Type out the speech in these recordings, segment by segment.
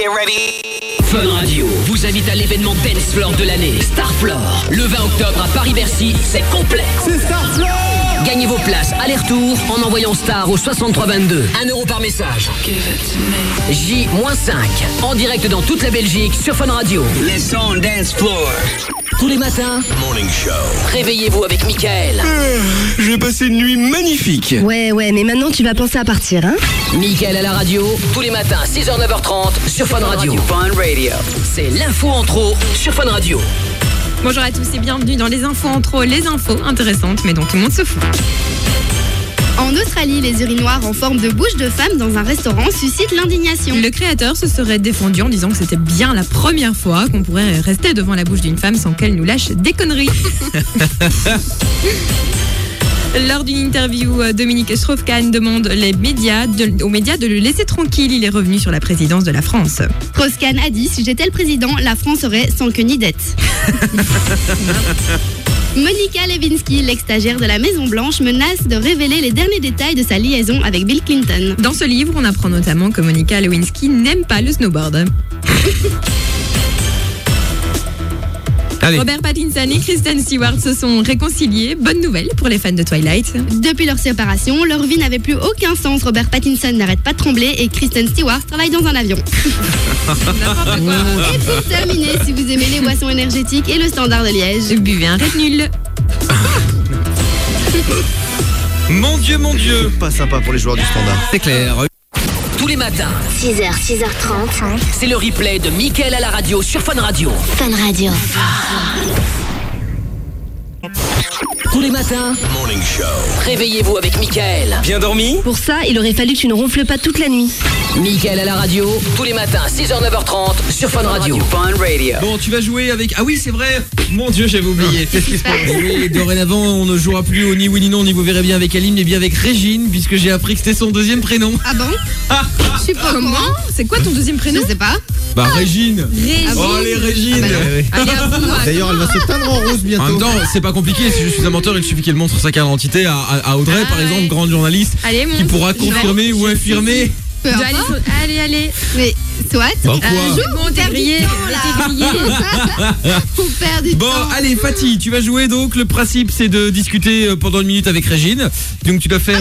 Get ready. Fun Radio vous invite à l'événement Dance Floor de l'année, Star Floor. Le 20 octobre à Paris-Bercy, c'est complet. C'est Star Floor. Gagnez vos places aller-retour en envoyant Star au 6322. 1 € par message. J-5. En direct dans toute la Belgique sur Fun Radio. Les sons Dance Floor. Tous les matins, Morning Show. réveillez-vous avec Mickaël. J'ai passé une nuit magnifique. Ouais, mais maintenant tu vas penser à partir, hein? Mickaël à la radio, tous les matins 6h, 9h30 sur Fun Radio. Fun Radio. C'est l'info en trop sur Fun Radio. Bonjour à tous et bienvenue dans les infos en trop, les infos intéressantes mais dont tout le monde se fout. En Australie, les urinoirs en forme de bouche de femme dans un restaurant suscitent l'indignation. Le créateur se serait défendu en disant que c'était bien la première fois qu'on pourrait rester devant la bouche d'une femme sans qu'elle nous lâche des conneries. Lors d'une interview, Dominique Strauss-Kahn demande aux médias de le laisser tranquille. Il est revenu sur la présidence de la France. Strauss-Kahn a dit « Si j'étais le président, la France serait sans queue ni dette ». Monica Lewinsky, l'ex-stagiaire de la Maison-Blanche, menace de révéler les derniers détails de sa liaison avec Bill Clinton. Dans ce livre, on apprend notamment que Monica Lewinsky n'aime pas le snowboard. Allez. Robert Pattinson et Kristen Stewart se sont réconciliés. Bonne nouvelle pour les fans de Twilight. Depuis leur séparation, leur vie n'avait plus aucun sens. Robert Pattinson n'arrête pas de trembler et Kristen Stewart travaille dans un avion. N'importe quoi. Et pour terminer, si vous aimez les boissons énergétiques et le Standard de Liège, Buvez un Red Nul. Mon Dieu, pas sympa pour les joueurs du Standard. C'est clair. Tous les matins, 6h, 6h30. c'est le replay de Mickaël à la radio sur Fun Radio. Fun Radio. Tous les matins, Morning Show. réveillez-vous avec Mickaël. Bien dormi? Pour ça, il aurait fallu que tu ne ronfles pas toute la nuit. Mickaël à la radio, tous les matins 6h, 9h30 sur Fun Radio. Fun Radio. Bon, tu vas jouer avec... Ah oui, c'est vrai. Mon Dieu, j'avais oublié. Qu'est-ce qui se passe? Oui, dorénavant, on ne jouera plus au ni oui ni non, ni vous verrez bien avec Aline, mais bien avec Régine, puisque j'ai appris que c'était son deuxième prénom. ah bon? Je suis pas Comment? C'est quoi ton deuxième prénom? Je sais pas. Bah, Régine. Régine. Oh, les Régine. Ah bah non. Ouais. Allez, à vous, moi. D'ailleurs, elle va se teindre en rose En bientôt. même temps, c'est pas compliqué, si je suis un menteur, il suffit qu'elle montre sa carte d'identité à Audrey, Ah par exemple, ouais. grande journaliste, Allez, mon. qui pourra Je vais- confirmer ou infirmer. Peu Je dois importe. Allez. Mais soit. Bah, quoi C'est bon, t'es grillé. T'es grillé. On perd du Bon, temps. allez, Fatih, tu vas jouer donc. Le principe, c'est de discuter pendant une minute avec Régine. Donc, tu dois faire.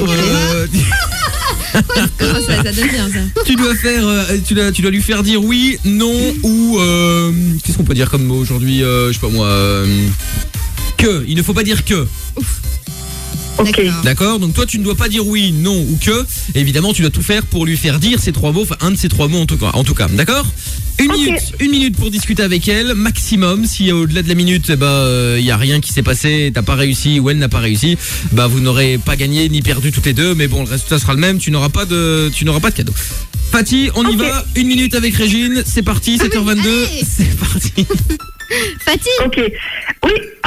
Oh, ça donne bien ça. Tu dois faire. Tu dois lui faire dire oui, non ou. Qu'est-ce qu'on peut dire comme mot aujourd'hui? Je sais pas moi. Que. Il ne faut pas dire que. Ok. D'accord? Donc, toi, tu ne dois pas dire oui, non ou que. Et évidemment, tu dois tout faire pour lui faire dire ces trois mots. Enfin, un de ces trois mots en tout cas. D'accord? Une minute pour discuter avec elle, maximum. Si au-delà de la minute, y a rien qui s'est passé, t'as pas réussi ou elle n'a pas réussi, vous n'aurez pas gagné ni perdu toutes les deux, mais bon, le résultat sera le même. Tu n'auras pas de cadeau. Fatih, on y va. Une minute avec Régine. C'est parti. 7h22. allez. C'est parti. Fatih. Ok. Oui. Oh,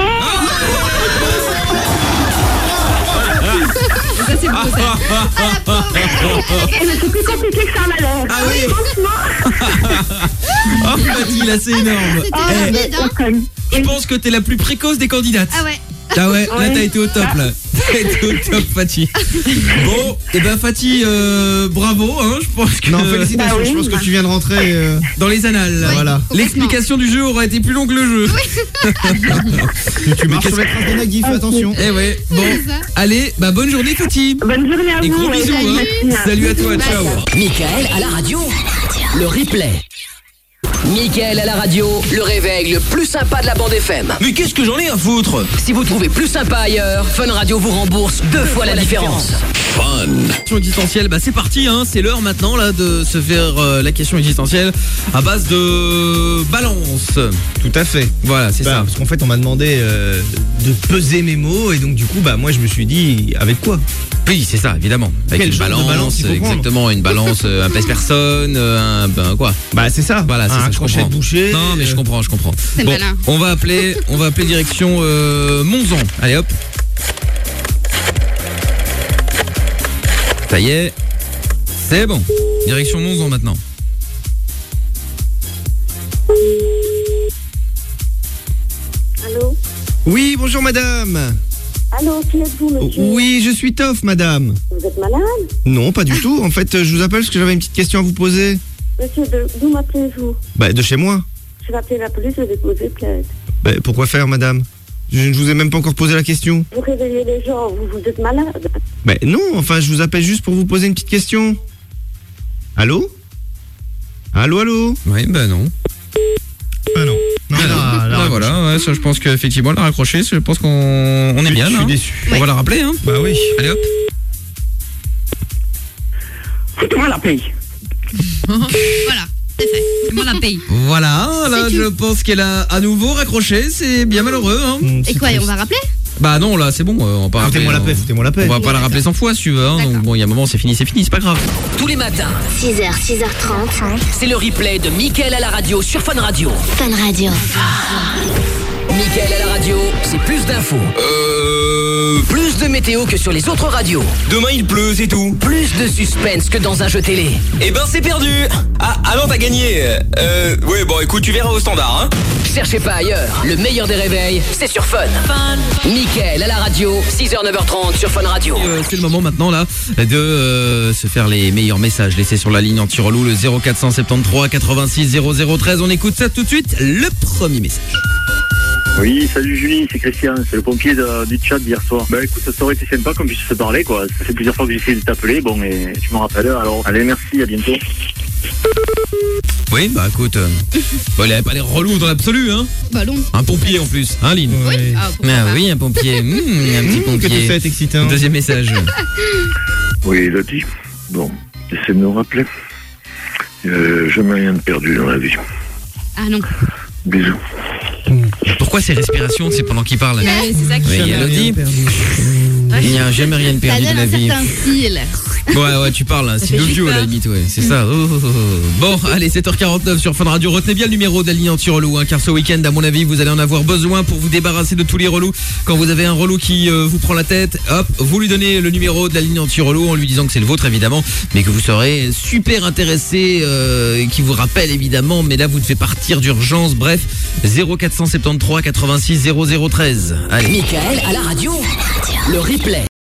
Ça, c'est beau, ça. mais c'est plus compliqué que ça m'a l'air. Ah oui. Franchement. Oh, Fatih, là, c'est énorme. C'était Eh, rapide, hein. Conne. je pense que t'es la plus précoce des candidates. Ah ouais. Ah ouais, là Ouais. t'as été au top là. T'as été au top, Fatih. Bon, et Fatih, bravo, hein, je pense que Non, félicitations, Bah oui. je pense que tu viens de rentrer. dans les annales. Oui, Voilà. complètement. L'explication du jeu aura été plus longue que le jeu. Tu marches sur les traces de Nagui, fais attention. Eh ouais, bon, C'est ça. allez, bonne journée Fatih. Bonne journée à Et vous. gros ouais. bisous, hein. Merci. Salut à toi, ciao. Mickaël à la radio, le replay. Mickaël à la radio, le réveil le plus sympa de la bande FM. Mais qu'est-ce que j'en ai à foutre? Si vous trouvez plus sympa ailleurs, Fun Radio vous rembourse 2 fois la différence. Fun. Question existentielle, c'est parti, hein, c'est l'heure maintenant là de se faire la question existentielle à base de balance. Tout à fait. Voilà, c'est ça. Parce qu'en fait, on m'a demandé de peser mes mots et donc du coup, moi je me suis dit avec quoi? Oui, c'est ça, évidemment. Avec Quel une genre de balance, balance il faut prendre exactement, une balance, un pèse-personne, quoi. Bah c'est ça. Voilà, c'est ça, un je crochet comprends. de boucher. Non, mais je comprends. C'est Bon, malin. on va appeler direction Monzon. Allez hop. Ça y est. C'est bon. Direction Monzon maintenant. Allô. Oui, bonjour madame. Allô, qui êtes-vous, monsieur? Oui, je suis Toff, madame. Vous êtes malade? Non, pas du tout. En fait, je vous appelle parce que j'avais une petite question à vous poser. Monsieur, d'où m'appelez-vous? Bah, de chez moi. Je vais appeler la police, je vais déposer plainte. Bah, pourquoi faire, madame? Je ne vous ai même pas encore posé la question. Vous réveillez les gens, vous êtes malade. Bah, non, enfin, je vous appelle juste pour vous poser une petite question. Allô? Allô? Oui, bah non. Ah non. Non, Bah voilà, ouais, ça, je pense qu'effectivement, elle a raccroché. Je pense qu'on est bien, je là. suis déçu. On va la rappeler, hein. Bah oui. Allez hop. Foutez-moi la paye. Voilà, c'est fait. Moi la paye. Voilà, là, C'est je tout. pense qu'elle a à nouveau raccroché. C'est bien malheureux, hein. Et quoi, et on va rappeler? Bah non, là, c'est bon. On va pas rappeler. Foutez-moi la paix. On va pas la rappeler 100 fois, si tu veux. Hein. Donc bon, il y a un moment, c'est fini, c'est pas grave. Tous les matins, 6h, 6h30. c'est le replay de Mickaël à la radio sur Fun Radio. Fun Radio. Mickaël à la radio, c'est plus d'infos. Plus de météo que sur les autres radios. Demain il pleut, c'est tout. Plus de suspense que dans un jeu télé. Eh ben c'est perdu. Ah non t'as gagné. Ouais bon écoute tu verras au standard hein. Cherchez pas ailleurs. Le meilleur des réveils, c'est sur Fun. Mickaël à la radio, 6h, 9h30 sur Fun Radio. C'est le moment maintenant là de se faire les meilleurs messages laissés sur la ligne anti-relou, le 0473 86 0013. On écoute ça tout de suite. Le premier message. Oui, salut Julie, c'est Christian, c'est le pompier du chat d'hier soir. Bah écoute, ça aurait été sympa qu'on puisse se parler quoi. Ça fait plusieurs fois que j'ai essayé de t'appeler, bon et tu me rappelles, alors allez merci, à bientôt. Oui, bah écoute, bon, il avait pas l'air relou dans l'absolu, hein. Bah non. Un pompier en plus, hein Lynn. Oui. Ah, pourquoi pas. Oui, un pompier, un petit Que tout pompier. ça est excitant. Deuxième message. Oui, Elodie, bon, essaie de nous rappeler. Jamais rien de perdu dans la vie. Ah non. Bisous. Pourquoi ces respirations, c'est pendant qu'il parle? Ouais, c'est ça qui Oui, fait. Elodie, il n'y a jamais rien de Ça perdu de donne la un vie. certain style. Ouais, tu parles, hein, Ça c'est fait l'audio juste à la peur. limite, ouais, c'est ça. Bon, allez, 7h49 sur Fun Radio. Retenez bien le numéro de la ligne anti-relou, hein, car ce week-end, à mon avis, vous allez en avoir besoin pour vous débarrasser de tous les relous. Quand vous avez un relou qui vous prend la tête, hop, vous lui donnez le numéro de la ligne anti-relou en lui disant que c'est le vôtre, évidemment, mais que vous serez super intéressé, et qui vous rappelle, évidemment, mais là, vous devez partir d'urgence. Bref, 0473 86 0013. Allez. Mickaël à la radio, le replay.